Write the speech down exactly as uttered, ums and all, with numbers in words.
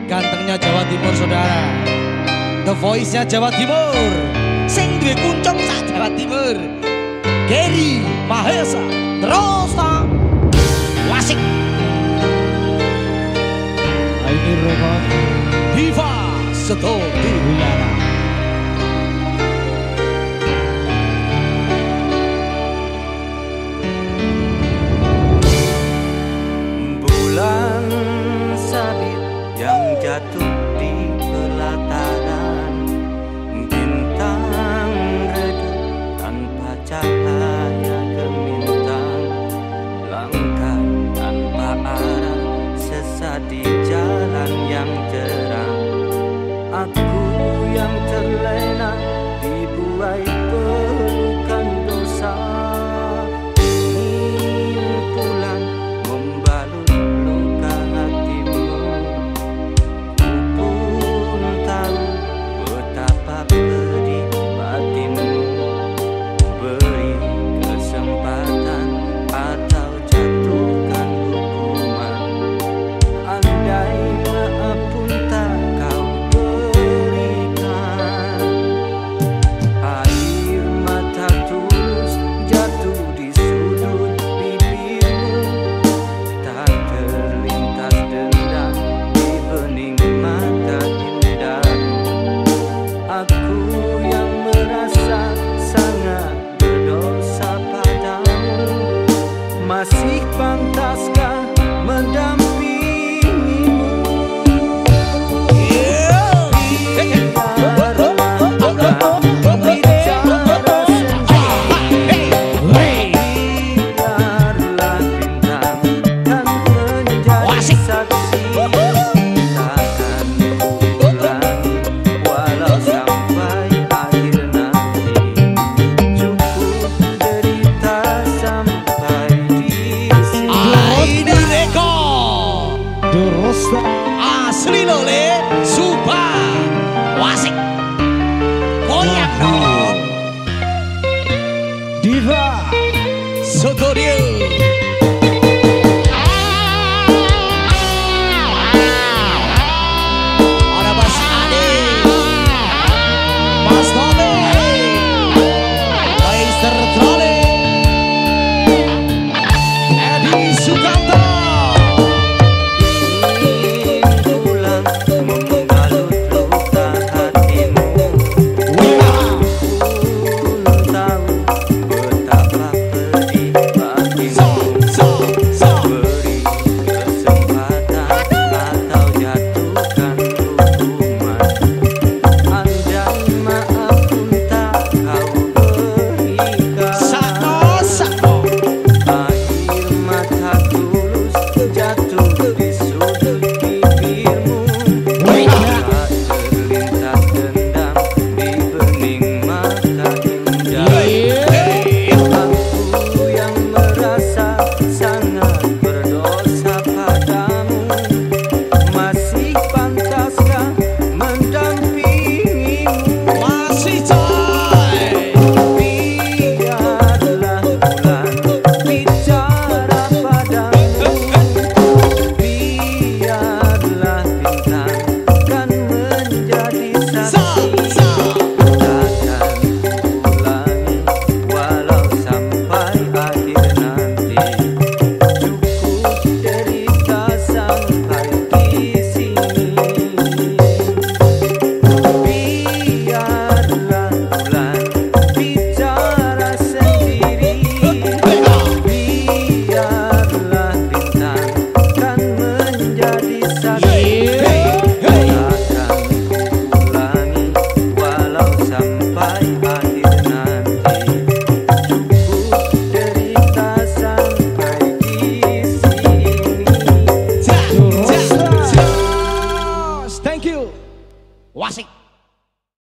Gantengnya Jawa Timur saudara, The Voice-nya Jawa Timur, sing duwe kuncung sak Jawa Timur, Gary Mahesa, terus ta wasik. Ini rekod Diva Seto Tihulara. Bulan sabit yang jatuh di pelataran, bintang redup tanpa cahaya gemintang, langkah tanpa arah, sesat di jalan yang terang. Aku yang terlena dibuai pelukan dosa, ingin pulang membalut luka hatimu. Ku pun tahu betapa pedih batinmu. Beri kesempatan atau jatuhkan hukuman. Andai maaf pun tak kau berikan, air mata tulus jatuh di sudut bibirmu. Tak terlintas dendam di bening mata indahmu. Aku yang merasa sangat berdosa padamu, masih pantaskah mendampingimu? Biarlah bintang kan menjadi saksi, takkan ulangi walau sampai akhir nanti. Cukup derita sampai di sini. Ini rekod.